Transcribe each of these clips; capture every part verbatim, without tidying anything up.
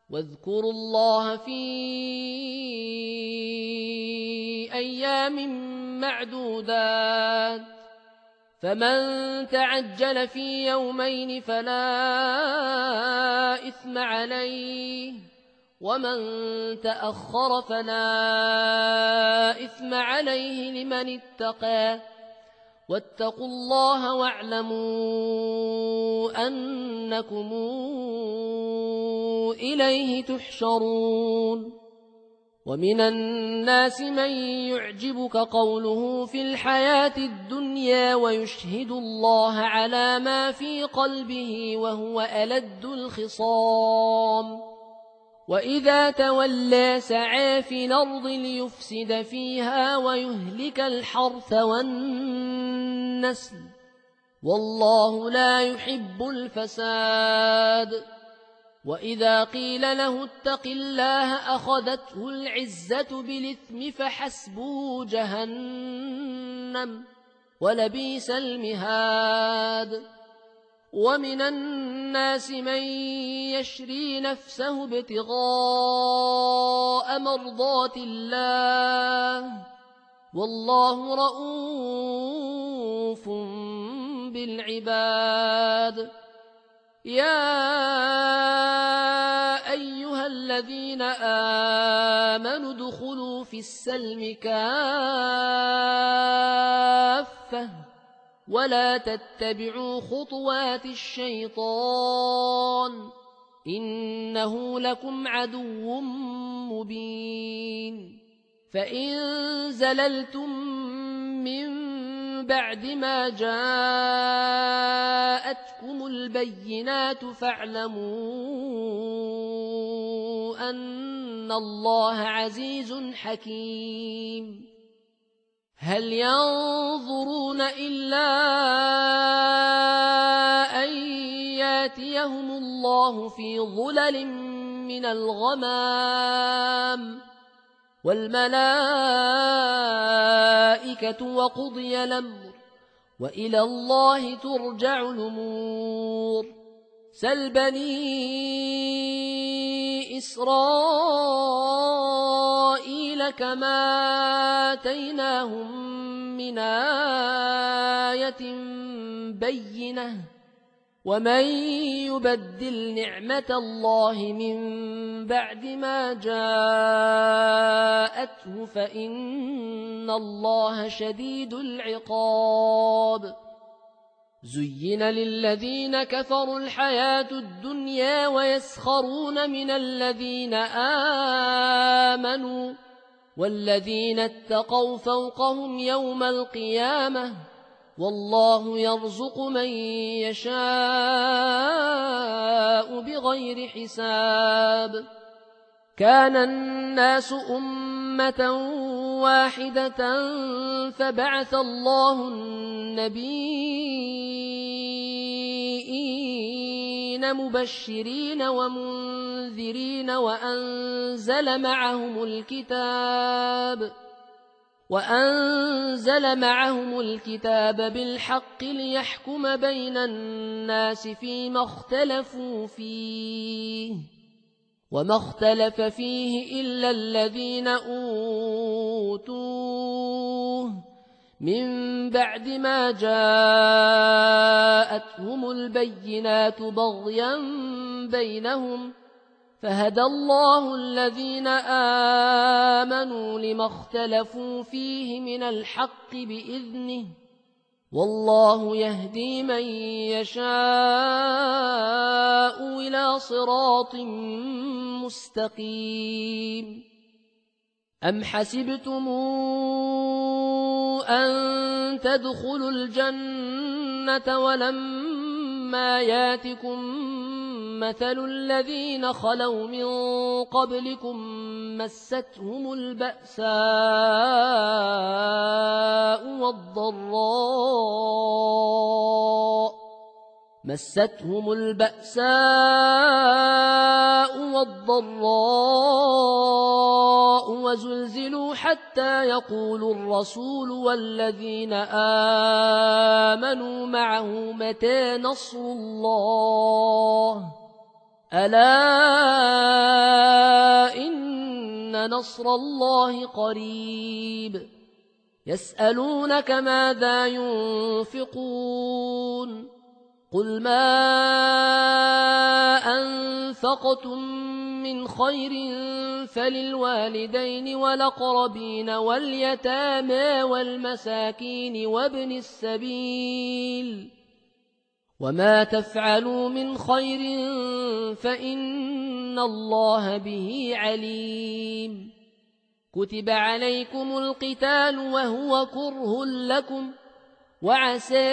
واذكروا الله في أيام معدودات فمن تعجل في يومين فلا إثم عليه ومن تأخر فلا إثم عليه لمن اتقى واتقوا الله واعلموا أنكم إليه تحشرون ومن الناس من يعجبك قوله في الحياة الدنيا ويشهد الله على ما في قلبه وهو ألد الخصام وإذا تولى سعى في الأرض ليفسد فيها ويهلك الحرث والنسل والله لا يحب الفساد وإذا قيل له اتق الله أخذته العزة بالإثم فحسبه جهنم ولبئس المهاد ومن الناس من يشري نفسه ابتغاء مرضات الله والله رؤوف بالعباد يا أيها الذين آمنوا ادخلوا في السلم كافة ولا تتبعوا خطوات الشيطان إنه لكم عدو مبين فإن زللتم من بعد ما جاءتكم البينات فاعلموا أن الله عزيز حكيم هل ينظرون إلا أن ياتيهم الله في ظلل من الغمام والملائكة وقضي الأمر وإلى الله ترجع الأمور سل بني إسرائيل كما آتيناهم من آية بينة ومن يبدل نعمة الله من بعد ما جاءته فإن الله شديد العقاب زين للذين كفروا الحياة الدنيا ويسخرون من الذين آمنوا والذين اتقوا فوقهم يوم القيامة والله يرزق من يشاء بغير حساب كان الناس أمة واحدة فبعث الله النبيين مبشرين ومنذرين وأنزل معهم الكتاب وأنزل معهم الكتاب بالحق ليحكم بين الناس فيما اختلفوا فيه وما اختلف فيه إلا الذين أوتوه من بعد ما جاءتهم البينات بغيا بينهم فهدى الله الذين آمنوا لما اختلفوا فيه من الحق بإذنه والله يهدي من يشاء إلى صراط مستقيم أم حسبتم أن تدخلوا الجنة ولما ياتكم مثل الذين خلوا من قبلكم مستهم البأساء والضراء مستهم البأساء والضراء وزلزلوا حتى يقول الرسول والذين آمنوا معه متى نصر الله ألا إن نصر الله قريب يسألونك ماذا ينفقون قل ما أنفقتم من خير فللوالدين والأقربين واليتامى والمساكين وابن السبيل وما تفعلوا من خير فإن الله به عليم كتب عليكم القتال وهو كره لكم وعسى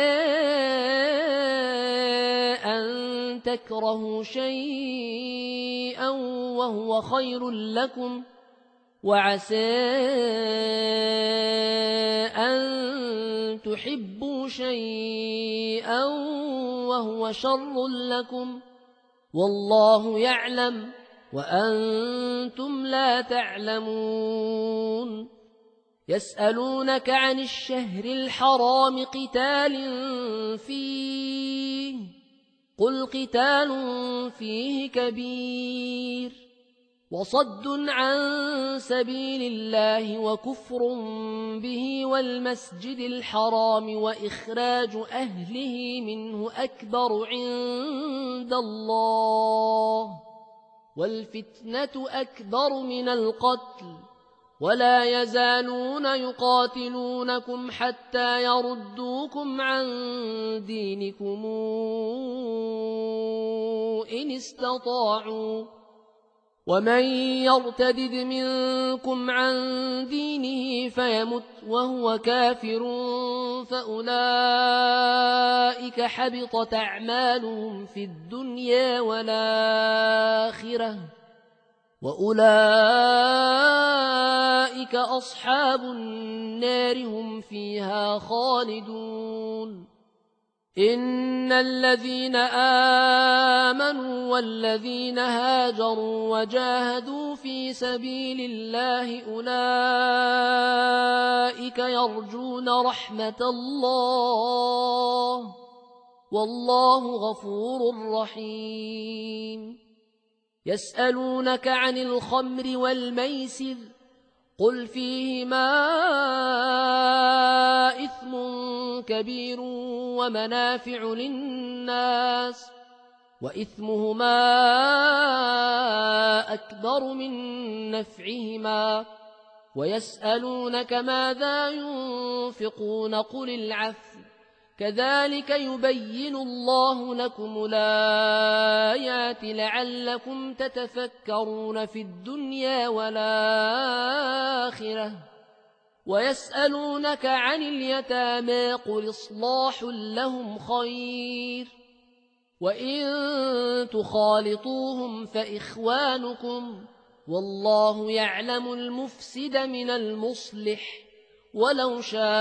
أن تكرهوا شيئا وهو خير لكم وعسى أن تحبوا شيئا وهو شر لكم والله يعلم وأنتم لا تعلمون يسألونك عن الشهر الحرام قتال فيه قل قتال فيه كبير وصد عن سبيل الله وكفر به والمسجد الحرام وإخراج أهله منه أكبر عند الله والفتنة أكبر من القتل ولا يزالون يقاتلونكم حتى يردوكم عن دينكم إن استطاعوا ومن يرتدد منكم عن دينه فيمت وهو كافر فأولئك حبطت أعمالهم في الدنيا والآخرة وأولئك أصحاب النار هم فيها خالدون إن الذين آمنوا والذين هاجروا وجاهدوا في سبيل الله أولئك يرجون رحمة الله والله غفور رحيم يسألونك عن الخمر والميسر قل فيهما إثم كبير ومنافع للناس وإثمهما أكبر من نفعهما ويسألونك ماذا ينفقون قل العفو كذلك يبين الله لكم الآيات لعلكم تتفكرون في الدنيا والآخرة ويسألونك عن اليتامى قل إصلاح لهم خير وإن تخالطوهم فإخوانكم والله يعلم المفسد من المصلح ولو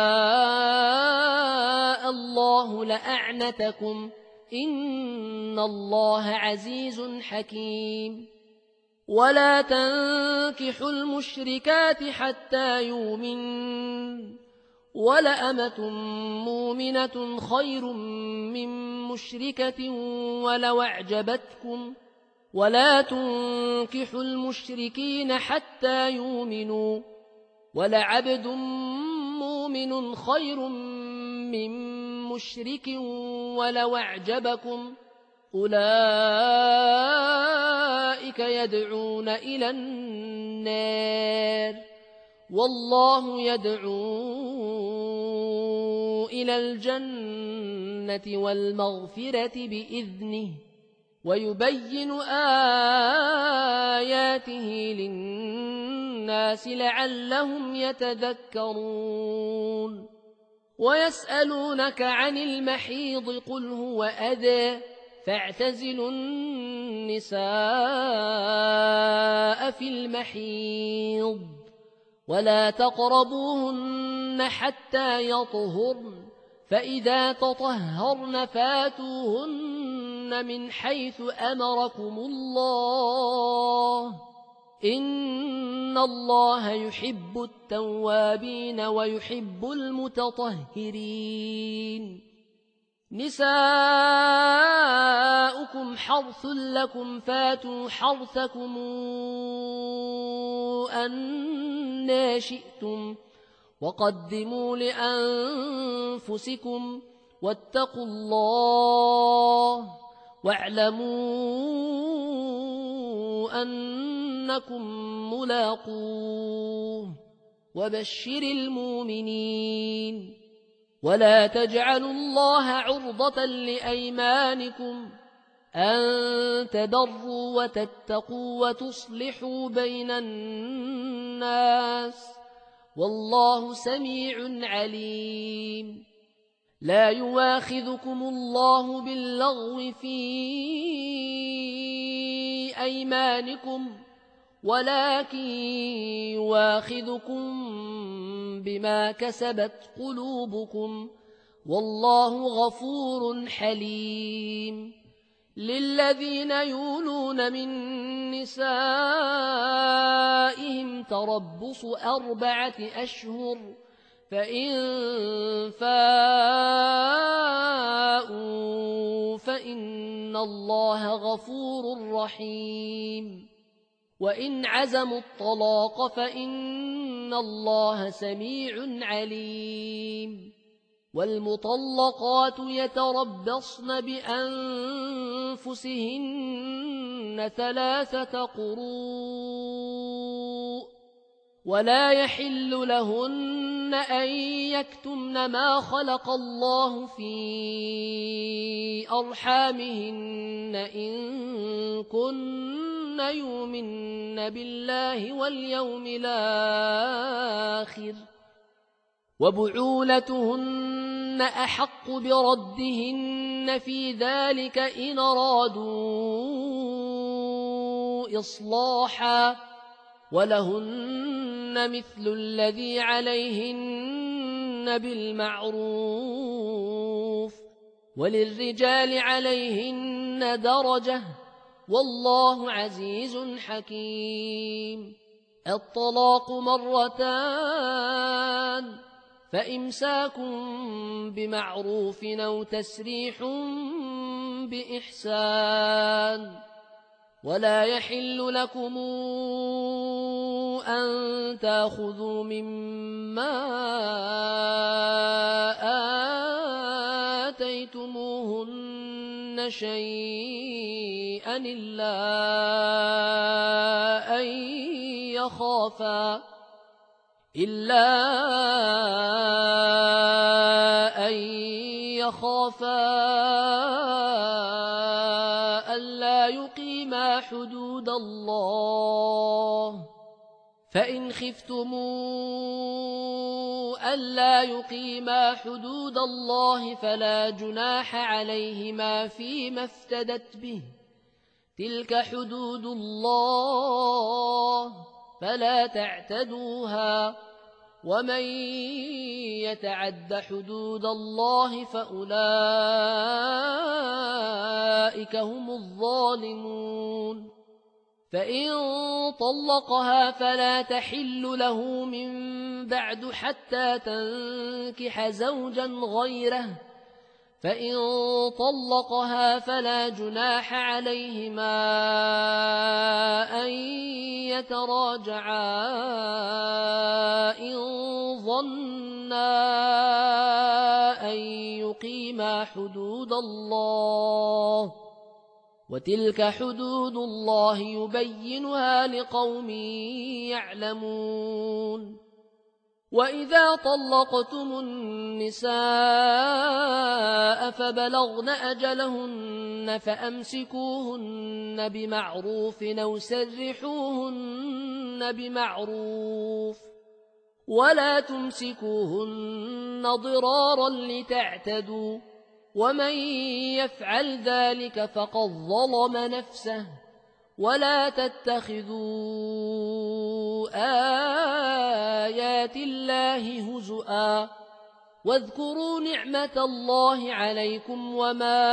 شاء الله لأعنتكم إن الله عزيز حكيم ولا تنكحوا المشركات حتى يؤمنوا ولأمة مؤمنة خير من مشركة ولو أعجبتكم ولا تنكحوا المشركين حتى يؤمنوا ولعبد مؤمن خير من مشرك ولو أعجبكم أولئك يدعون إلى النار والله يدعو إلى الجنة والمغفرة بإذنه ويبين آياته للناس لعلهم يتذكرون ويسألونك عن المحيض قل هو أذى فاعتزلوا النساء في المحيض ولا تقربوهن حتى يطهرن فإذا تطهرن فاتوهن من حيث أمركم الله إن الله يحب التوابين ويحب المتطهرين نساؤكم حرث لكم فاتوا حرثكم أنى شئتم وقدموا لأنفسكم واتقوا الله واعلموا أنكم ملاقوه وبشر المؤمنين. ولا تجعلوا الله عرضة لأيمانكم أن تبروا وتتقوا وتصلحوا بين الناس والله سميع عليم. لا يواخذكم الله باللغو في أيمانكم ولكن يواخذكم بما كسبت قلوبكم والله غفور حليم. للذين يولون من نسائهم تربص أربعة أشهر فإن فاءوا فإن الله غفور رحيم. وإن عزموا الطلاق فإن الله سميع عليم. والمطلقات يتربصن بأنفسهن ثلاثة قروء ولا يحل لهن أن يكتمن ما خلق الله في أرحامهن إن كن يؤمن بالله واليوم الآخر وبعولتهن أحق بردهن في ذلك إن أرادوا إصلاحا ولهن مثل الذي عليهن بالمعروف وللرجال عليهن درجة والله عزيز حكيم. الطلاق مرتان فإمساك بمعروف أو تسريح بإحسان. ولا يحل لكم أن تأخذوا مما آتيتموهن شيئا إلا أن يخافا إلا أن يخافا ألا يقيما حدود الله فإن خفتموا ألا يقيما حدود الله فلا جناح عليهما فيما افتدت به تلك حدود الله فلا تعتدوها ومن يتعد حدود الله فأولئك هم الظالمون. فإن طلقها فلا تحل له من بعد حتى تنكح زوجا غيره فإن طلقها فلا جناح عليهما أن يتراجعا إن ظنا أن يقيما حدود الله وتلك حدود الله يبينها لقوم يعلمون. وإذا طلقتم النساء فبلغن أجلهن فأمسكوهن بمعروف أو سرحوهن بمعروف ولا تمسكوهن ضرارا لتعتدوا ومن يفعل ذلك فقد ظلم نفسه. ولا تتخذوا آيات الله هزؤا واذكروا نعمة الله عليكم وما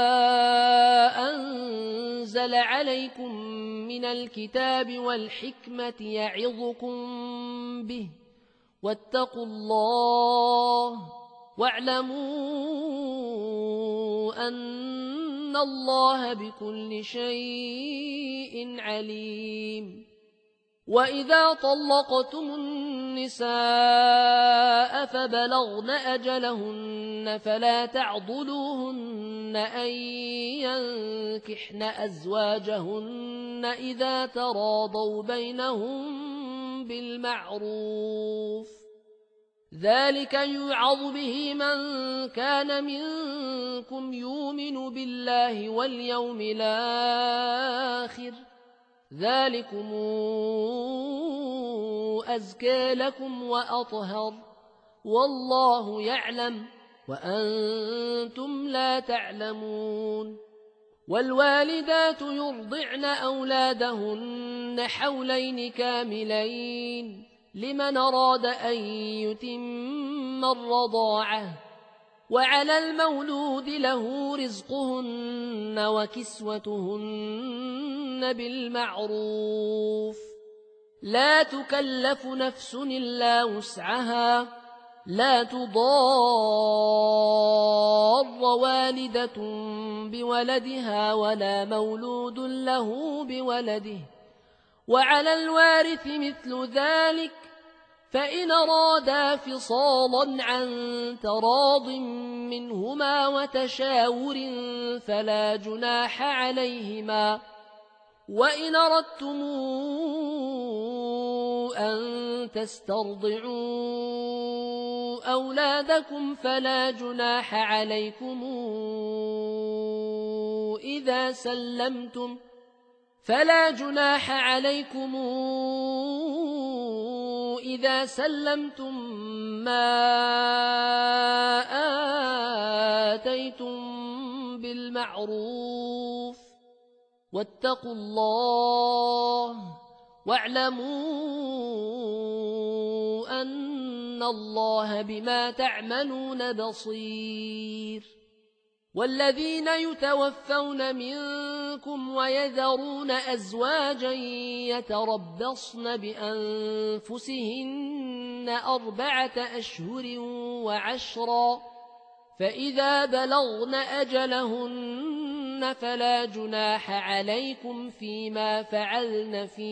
أنزل عليكم من الكتاب والحكمة يعظكم به واتقوا الله واعلموا أن الله بكل شيء عليم وإذا طلقتم النساء فبلغن أجلهن فلا تعضلوهن أن ينكحن أزواجهن إذا تراضوا بينهم بالمعروف ذلك يوعظ به من كان منكم يؤمن بالله واليوم الآخر ذلكم أزكى لكم وأطهر والله يعلم وأنتم لا تعلمون والوالدات يرضعن أولادهن حولين كاملين لمن أراد أن يتم الرضاعة وعلى المولود له رزقهن وكسوتهن بالمعروف لا تكلف نفس إلا وسعها لا تضار والدة بولدها ولا مولود له بولده وعلى الوارث مثل ذلك فإن أرادا فصالا عن تراض منهما وتشاور فلا جناح عليهما وإن أردتم أن تسترضعوا أولادكم فلا جناح عليكم إذا سلمتم فلا جناح عليكم إذا سلمتم ما آتيتم بالمعروف واتقوا الله واعلموا أن الله بما تعملون بصير والذين يتوفون منكم ويذرون أزواجا يتربصن بأنفسهن أربعة أشهر وعشرا فإذا بلغن أجلهن فلا جناح عليكم فيما فعلن في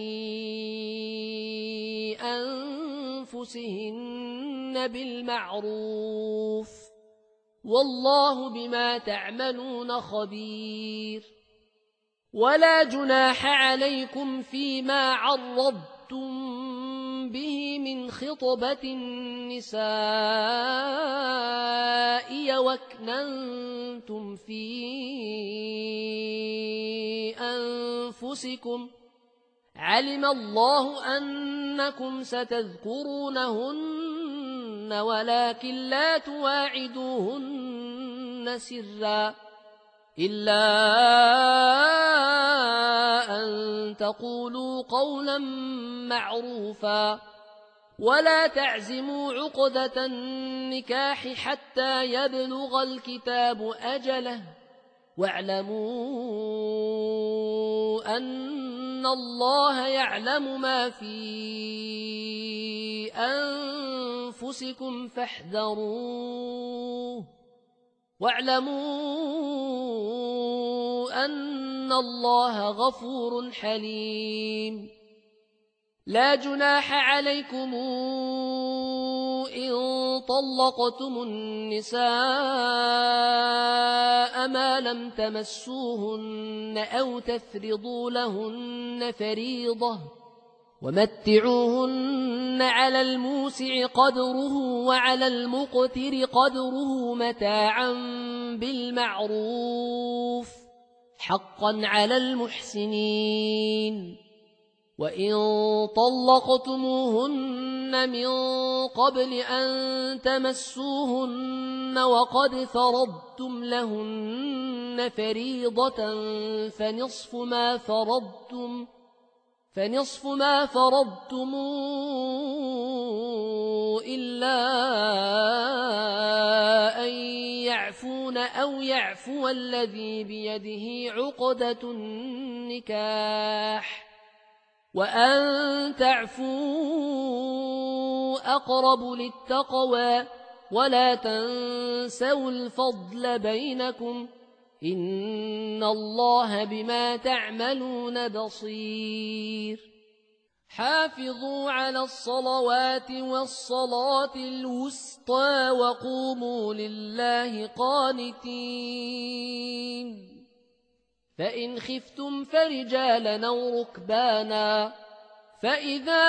أنفسهن بالمعروف والله بما تعملون خبير ولا جناح عليكم فيما عرضتم به من خطبة النساء واكننتم في أنفسكم علم الله أنكم ستذكرونهن ولكن لا تواعدوهن سرا إلا أن تقولوا قولا معروفا ولا تعزموا عقدة النكاح حتى يبلغ الكتاب أجله واعلموا أن الله يعلم ما في أنفسكم فاحذروه واعلموا أن الله غفور حليم لا جناح عليكم إن طلقتم النساء ما لم تمسوهن أو تفرضوا لهن فريضة ومتعوهن على الموسع قدره وعلى المقتر قدره متاعا بالمعروف حقا على المحسنين وإن طلقتموهن من قبل أن تمسوهن وقد فرضتم لهن فريضة فنصف ما فرضتم فنصف ما فرضتم إلا أن يعفون أو يعفو الذي بيده عقدة النكاح وأن تعفوا أقرب للتقوى ولا تنسوا الفضل بينكم إن الله بما تعملون بصير حافظوا على الصلوات والصلاة الوسطى وقوموا لله قانتين فإن خفتم فرجالا أو ركبانا فإذا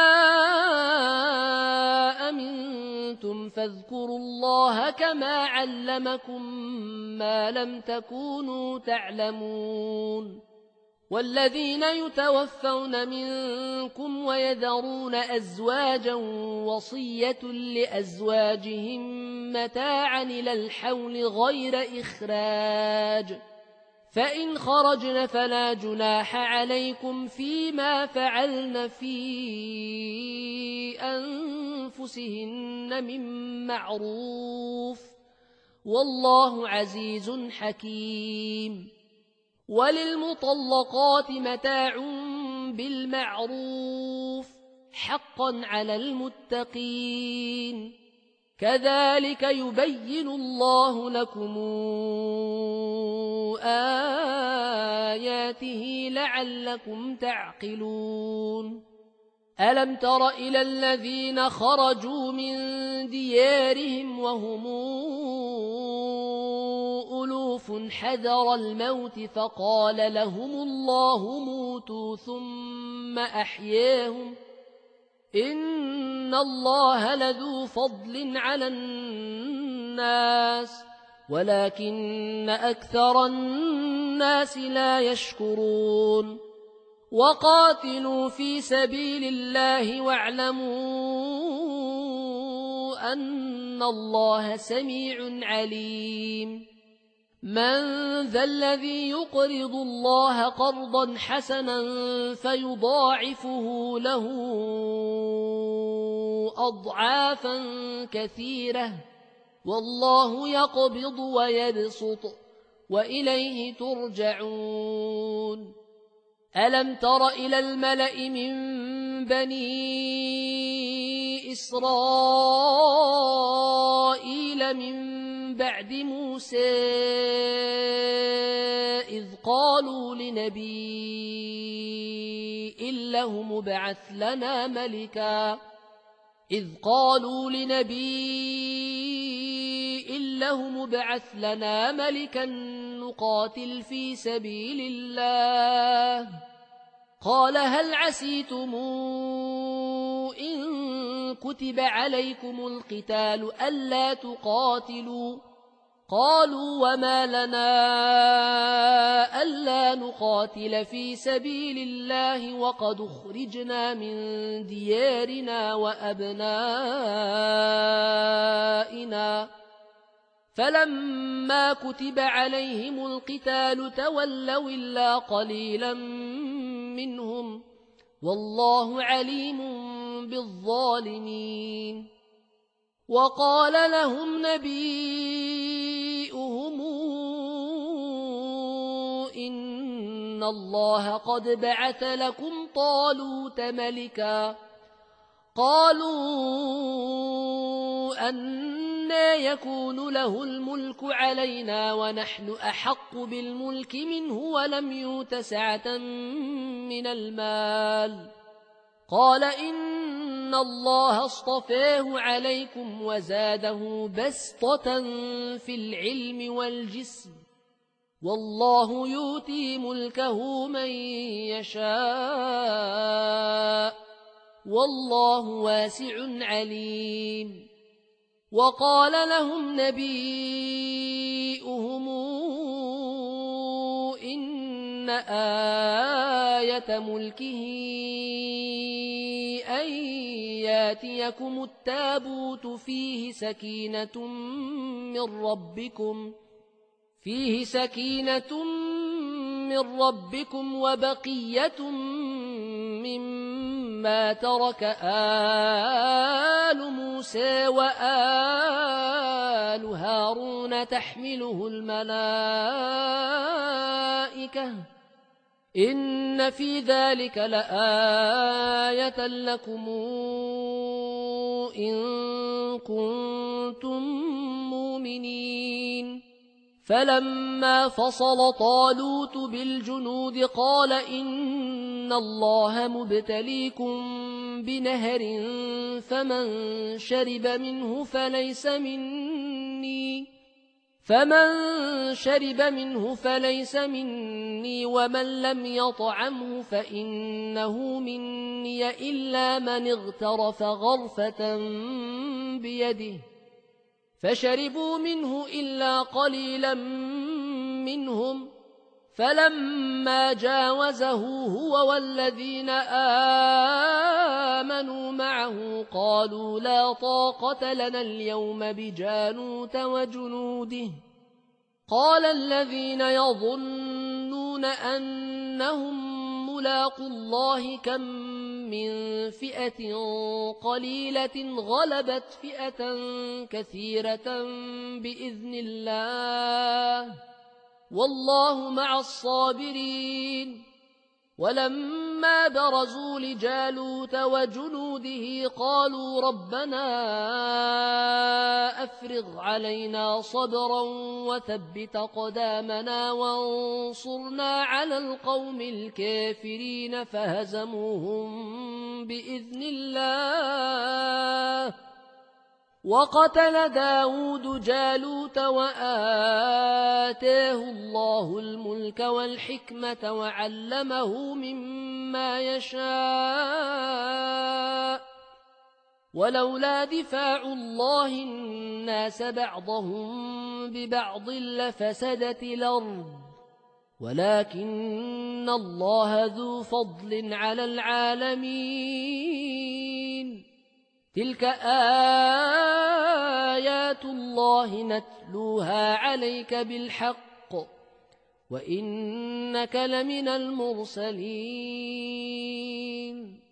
أمنتم فاذكروا الله كما علمكم ما لم تكونوا تعلمون والذين يتوفون منكم ويذرون أزواجا وصية لأزواجهم متاعا إلى الحول غير إخراج فإن خرجن فلا جناح عليكم فيما فعلن في أنفسهن من معروف والله عزيز حكيم وللمطلقات متاع بالمعروف حقا على المتقين كذلك يبين الله لكم آياته لعلكم تعقلون ألم تر إلى الذين خرجوا من ديارهم وهم ألوف حذر الموت فقال لهم الله موتوا ثم أحياهم إن الله لذو فضل على الناس ولكن أكثر الناس لا يشكرون وقاتلوا في سبيل الله واعلموا أن الله سميع عليم من ذا الذي يقرض الله قرضا حسنا فيضاعفه له أضعافا كثيرة والله يقبض ويبسط وإليه ترجعون ألم تر إلى الملأ من بني إسرائيل من بعد موسى إذ قالوا لنبي له مبعث لنا ملكا إذ قالوا لنبي له مبعث لنا ملكا نقاتل في سبيل الله قال هل عسيتم إن كتب عليكم القتال ألا تقاتلوا قالوا وما لنا ألا نقاتل في سبيل الله وقد أخرجنا من ديارنا وأبنائنا فلما كتب عليهم القتال تولوا إلا قليلا منهم والله عليم بالظالمين وقال لهم نبيئهم إن الله قد بعث لكم طالوت ملكا قالوا أنى يكون له الملك علينا ونحن أحق بالملك منه ولم يؤت سعة من المال قال إن الله اصطفاه عليكم وزاده بسطة في العلم والجسم والله يؤتي ملكه من يشاء والله واسع عليم وقال لهم نبيئهم إن آية ملكه أن ياتيكم التابوت فيه سكينة من ربكم فيه سكينة من ربكم وبقية مما ترك آل موسى وآل هارون تحمله الملائكة إن في ذلك لآية لكم إن كنتم مؤمنين فلما فصل طالوت بالجنود قال إن الله مبتليكم بنهر فمن شرب منه فليس مني فمن شرب منه فليس مني ومن لم يطعمه فإنه مني إلا من اغترف غرفة بيده فشربوا منه إلا قليلا منهم فلما جاوزه هو والذين آمنوا معه قالوا لا طاقة لنا اليوم بجالوت وجنوده قال الذين يظنون أنهم ملاقوا الله كم من فئة قليلة غلبت فئة كثيرة بإذن الله والله مع الصابرين ولما برزوا لجالوت وجنوده قالوا ربنا أفرغ علينا صبرا وثبت قدامنا وانصرنا على القوم الكافرين فهزموهم بإذن الله وقتل داود جالوت وآتاه الله الملك والحكمة وعلمه مما يشاء ولولا دفاع الله الناس بعضهم ببعض لفسدت الأرض ولكن الله ذو فضل على العالمين تلك آيات الله نتلوها عليك بالحق وإنك لمن المرسلين